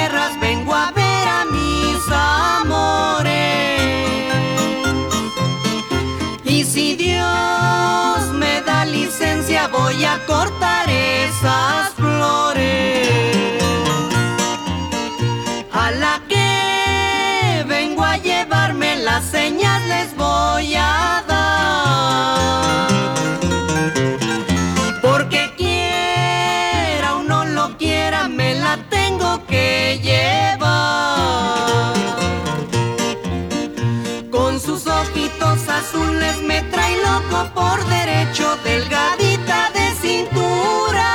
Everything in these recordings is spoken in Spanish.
tierras vengo a ver a mis amores. Y si Dios me da licencia voy a cortar esas flores. A la que vengo a llevarme las señas les voy a dar. Porque quiera o no lo quiera me la tengo que llevar. Con sus ojitos azules me trae loco por derecho, delgadita de cintura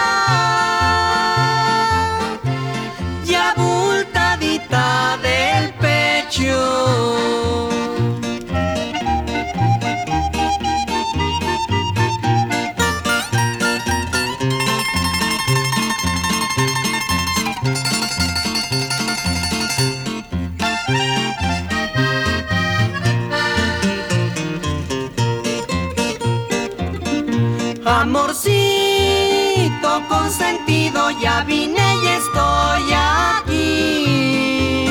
y abultadita del pecho. Amorcito consentido, ya vine y estoy aquí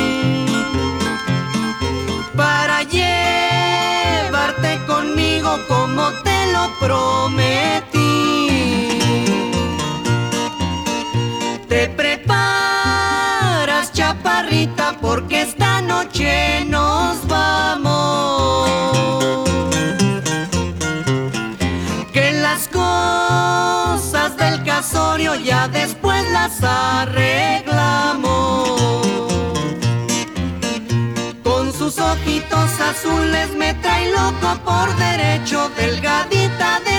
para llevarte conmigo como te lo prometí. Te preparas, chaparrita, porque esta noche nos vamos. Las cosas del casorio ya después las arreglamos. Con sus ojitos azules me trae loco por derecho, delgadita de